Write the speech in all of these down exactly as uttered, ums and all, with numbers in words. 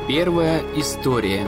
Первая история.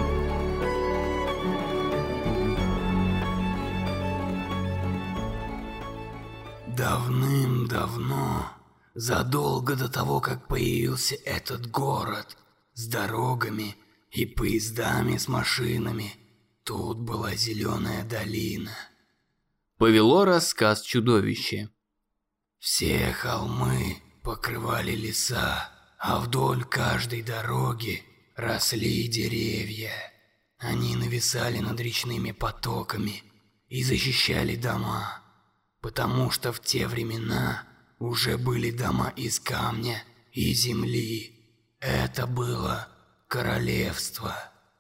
Давным-давно, задолго до того, как появился этот город, с дорогами и поездами с машинами, тут была зеленая долина. Повело рассказ чудовище. Все холмы покрывали леса, а вдоль каждой дороги росли деревья. Они нависали над речными потоками и защищали дома, потому что в те времена уже были дома из камня и земли. Это было королевство.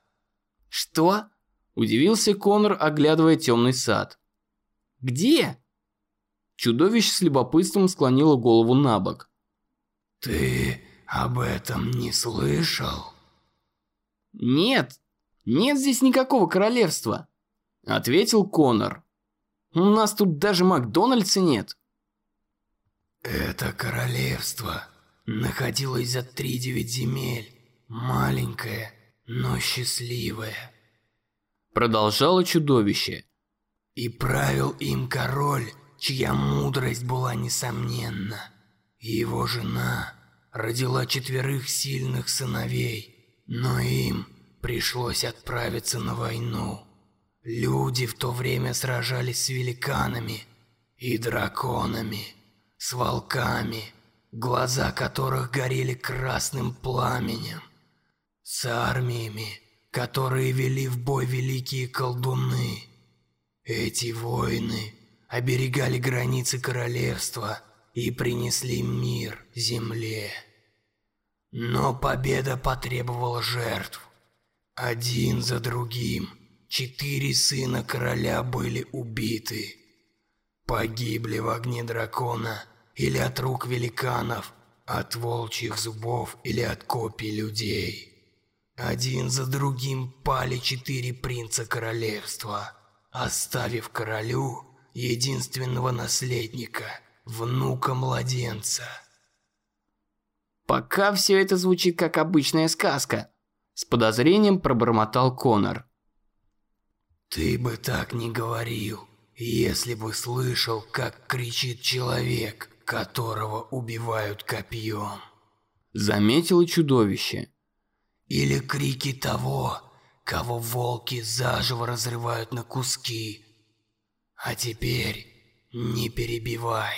Что? Удивился Конор, оглядывая темный сад. Где? Чудовище с любопытством склонило голову на бок. Ты об этом не слышал? Нет, нет здесь никакого королевства, ответил Конор. У нас тут даже Макдональдса нет. Это королевство находилось за тридевять земель, маленькое, но счастливое. Продолжало чудовище. И правил им король, чья мудрость была несомненна. Его жена родила четверых сильных сыновей, но им пришлось отправиться на войну. Люди в то время сражались с великанами и драконами, с волками, глаза которых горели красным пламенем, с армиями, которые вели в бой великие колдуны. Эти воины оберегали границы королевства и принесли мир земле. Но победа потребовала жертв. Один за другим четыре сына короля были убиты. Погибли в огне дракона или от рук великанов, от волчьих зубов или от копий людей. Один за другим пали четыре принца королевства, оставив королю единственного наследника, внука-младенца. Пока все это звучит как обычная сказка, с подозрением пробормотал Конор. Ты бы так не говорил, если бы слышал, как кричит человек, которого убивают копьем. Заметило чудовище. Или крики того, кого волки заживо разрывают на куски. А теперь не перебивай.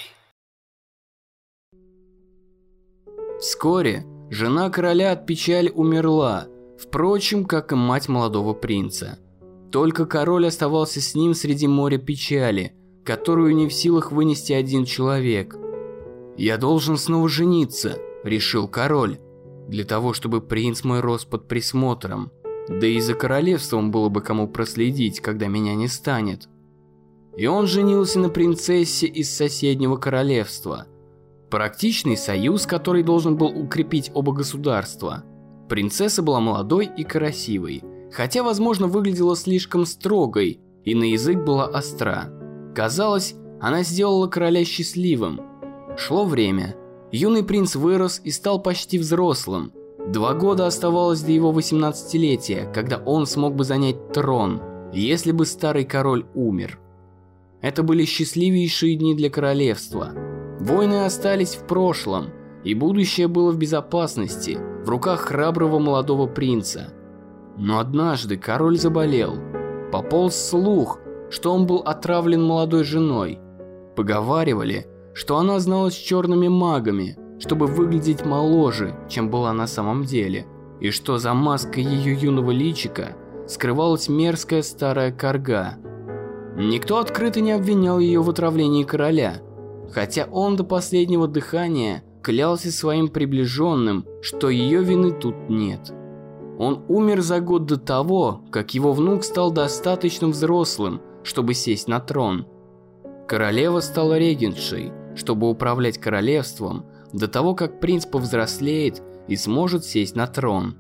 Вскоре жена короля от печали умерла, впрочем, как и мать молодого принца. Только король оставался с ним среди моря печали, которую не в силах вынести один человек. «Я должен снова жениться», – решил король, «для того, чтобы принц мой рос под присмотром. Да и за королевством было бы кому проследить, когда меня не станет». И он женился на принцессе из соседнего королевства. Практичный союз, который должен был укрепить оба государства. Принцесса была молодой и красивой, хотя, возможно, выглядела слишком строгой и на язык была остра. Казалось, она сделала короля счастливым. Шло время. Юный принц вырос и стал почти взрослым. Два года оставалось до его восемнадцатилетия, когда он смог бы занять трон, если бы старый король умер. Это были счастливейшие дни для королевства. Войны остались в прошлом, и будущее было в безопасности, в руках храброго молодого принца. Но однажды король заболел. Пополз слух, что он был отравлен молодой женой. Поговаривали, что она знала с черными магами, чтобы выглядеть моложе, чем была на самом деле, и что за маской ее юного личика скрывалась мерзкая старая карга. Никто открыто не обвинял ее в отравлении короля, хотя он до последнего дыхания клялся своим приближенным, что ее вины тут нет. Он умер за год до того, как его внук стал достаточно взрослым, чтобы сесть на трон. Королева стала регентшей, чтобы управлять королевством до того, как принц повзрослеет и сможет сесть на трон.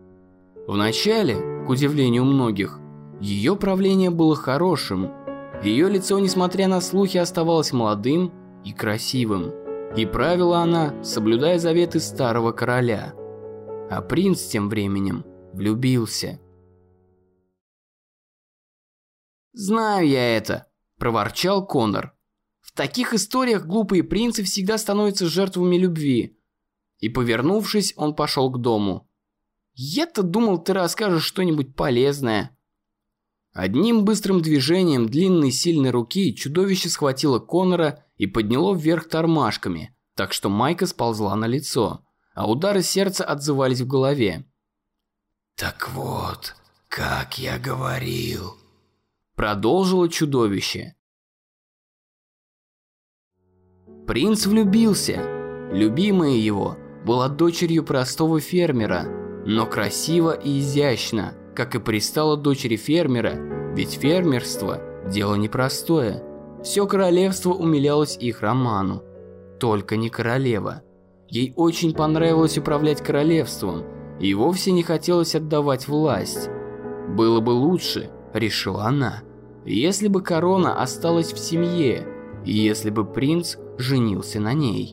Вначале, к удивлению многих, ее правление было хорошим. Ее лицо, несмотря на слухи, оставалось молодым и красивым. И правила она, соблюдая заветы старого короля. А принц тем временем влюбился. «Знаю я это», – проворчал Коннор. «В таких историях глупые принцы всегда становятся жертвами любви». И, повернувшись, он пошел к дому. «Я-то думал, ты расскажешь что-нибудь полезное». Одним быстрым движением длинной сильной руки чудовище схватило Коннора и подняло вверх тормашками, так что майка сползла на лицо, а удары сердца отзывались в голове. «Так вот, как я говорил», – продолжило чудовище. Принц влюбился. Любимая его была дочерью простого фермера, но красиво и изящно, как и пристало дочери фермера, ведь фермерство – дело непростое. Все королевство умилялось их роману. Только не королева. Ей очень понравилось управлять королевством, и вовсе не хотелось отдавать власть. Было бы лучше, решила она, если бы корона осталась в семье, и если бы принц женился на ней.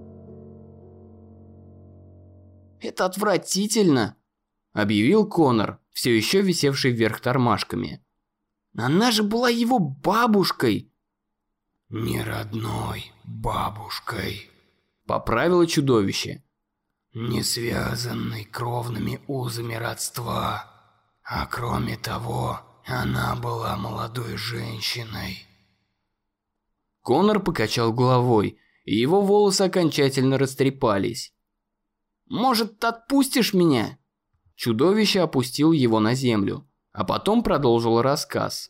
«Это отвратительно», – объявил Коннор, все еще висевший вверх тормашками. «Она же была его бабушкой!» «Не родной бабушкой», – поправило чудовище. «Не связанной кровными узами родства, а кроме того, она была молодой женщиной». Коннор покачал головой, и его волосы окончательно растрепались. «Может, отпустишь меня?» Чудовище опустил его на землю, а потом продолжило рассказ.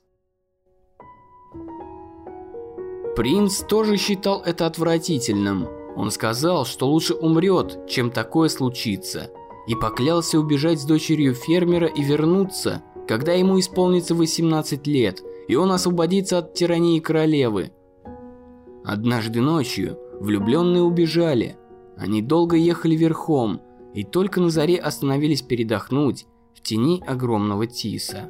Принц тоже считал это отвратительным. Он сказал, что лучше умрет, чем такое случится, и поклялся убежать с дочерью фермера и вернуться, когда ему исполнится восемнадцать лет, и он освободится от тирании королевы. Однажды ночью влюбленные убежали. Они долго ехали верхом, и только на заре остановились передохнуть в тени огромного тиса.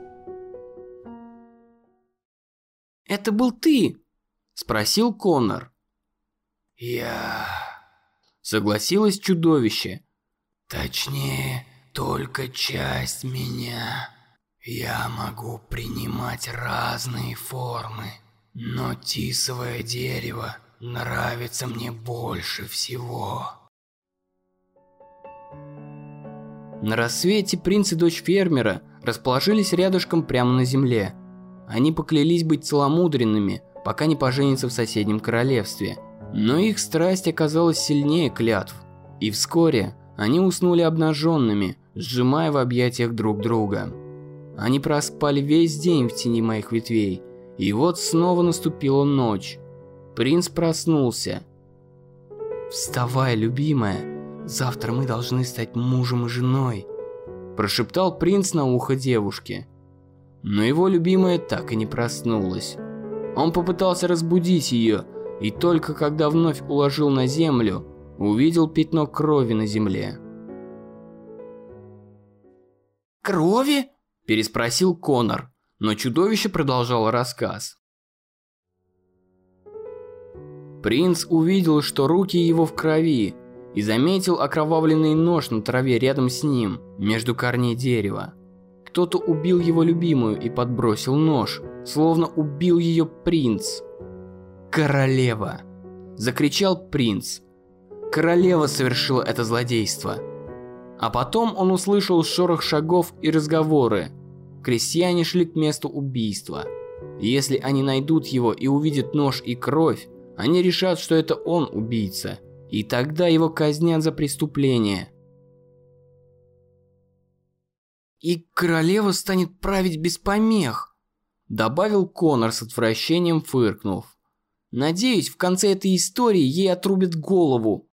«Это был ты?» – спросил Коннор. «Я...» – согласилось чудовище. «Точнее, только часть меня. Я могу принимать разные формы, но тисовое дерево нравится мне больше всего». На рассвете принц и дочь фермера расположились рядышком прямо на земле. Они поклялись быть целомудренными, пока не поженятся в соседнем королевстве. Но их страсть оказалась сильнее клятв. И вскоре они уснули обнаженными, сжимая в объятиях друг друга. Они проспали весь день в тени моих ветвей. И вот снова наступила ночь. Принц проснулся. «Вставай, любимая. Завтра мы должны стать мужем и женой», – прошептал принц на ухо девушке. Но его любимая так и не проснулась. Он попытался разбудить ее, и только когда вновь уложил на землю, увидел пятно крови на земле. «Крови?» – переспросил Коннор, но чудовище продолжало рассказ. Принц увидел, что руки его в крови, и заметил окровавленный нож на траве рядом с ним, между корней дерева. Кто-то убил его любимую и подбросил нож, словно убил ее принц. «Королева!» – закричал принц. «Королева совершила это злодейство!» А потом он услышал шорох шагов и разговоры. Крестьяне шли к месту убийства. Если они найдут его и увидят нож и кровь, они решат, что это он убийца. И тогда его казнят за преступление. «И королева станет править без помех», – добавил Коннор с отвращением, фыркнув. «Надеюсь, в конце этой истории ей отрубят голову».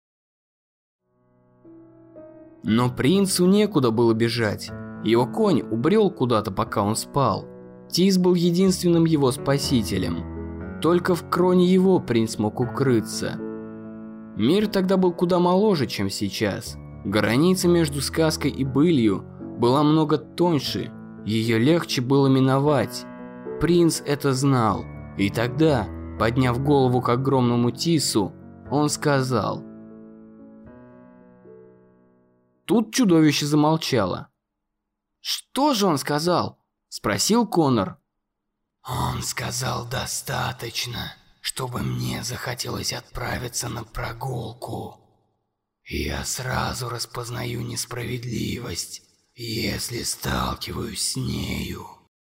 Но принцу некуда было бежать. Его конь убрел куда-то, пока он спал. Тис был единственным его спасителем. Только в кроне его принц мог укрыться. Мир тогда был куда моложе, чем сейчас. Граница между сказкой и былью была много тоньше, ее легче было миновать. Принц это знал, и тогда, подняв голову к огромному тису, он сказал. Тут чудовище замолчало. «Что же он сказал?» – спросил Конор. «Он сказал достаточно, чтобы мне захотелось отправиться на прогулку. Я сразу распознаю несправедливость, если сталкиваюсь с нею».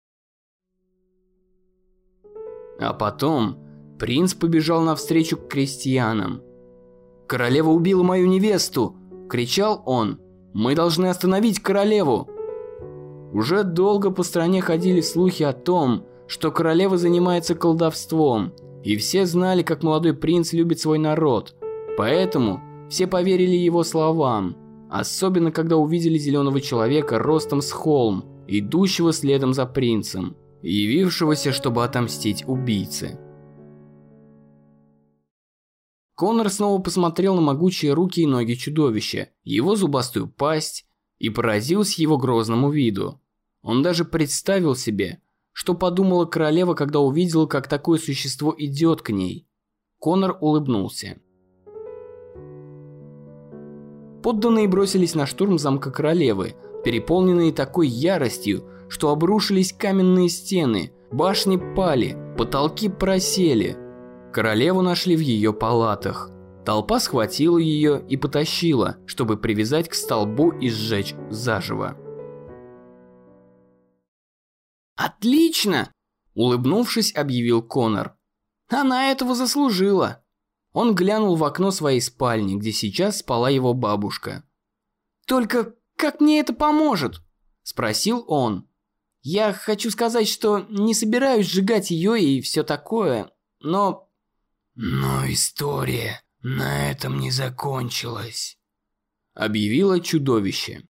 А потом принц побежал навстречу к крестьянам. «Королева убила мою невесту!» – кричал он. «Мы должны остановить королеву!» Уже долго по стране ходили слухи о том, что королева занимается колдовством, и все знали, как молодой принц любит свой народ. Поэтому все поверили его словам, особенно когда увидели зеленого человека ростом с холм, идущего следом за принцем, явившегося, чтобы отомстить убийце. Конор снова посмотрел на могучие руки и ноги чудовища, его зубастую пасть, и поразился его грозному виду. Он даже представил себе, что подумала королева, когда увидела, как такое существо идет к ней. Конор улыбнулся. Подданные бросились на штурм замка королевы, переполненные такой яростью, что обрушились каменные стены, башни пали, потолки просели. Королеву нашли в ее палатах. Толпа схватила ее и потащила, чтобы привязать к столбу и сжечь заживо. «Отлично!» – улыбнувшись, объявил Конор. «Она этого заслужила!» Он глянул в окно своей спальни, где сейчас спала его бабушка. «Только как мне это поможет?» – спросил он. «Я хочу сказать, что не собираюсь сжигать ее и все такое, но...» «Но история на этом не закончилась», – объявило чудовище.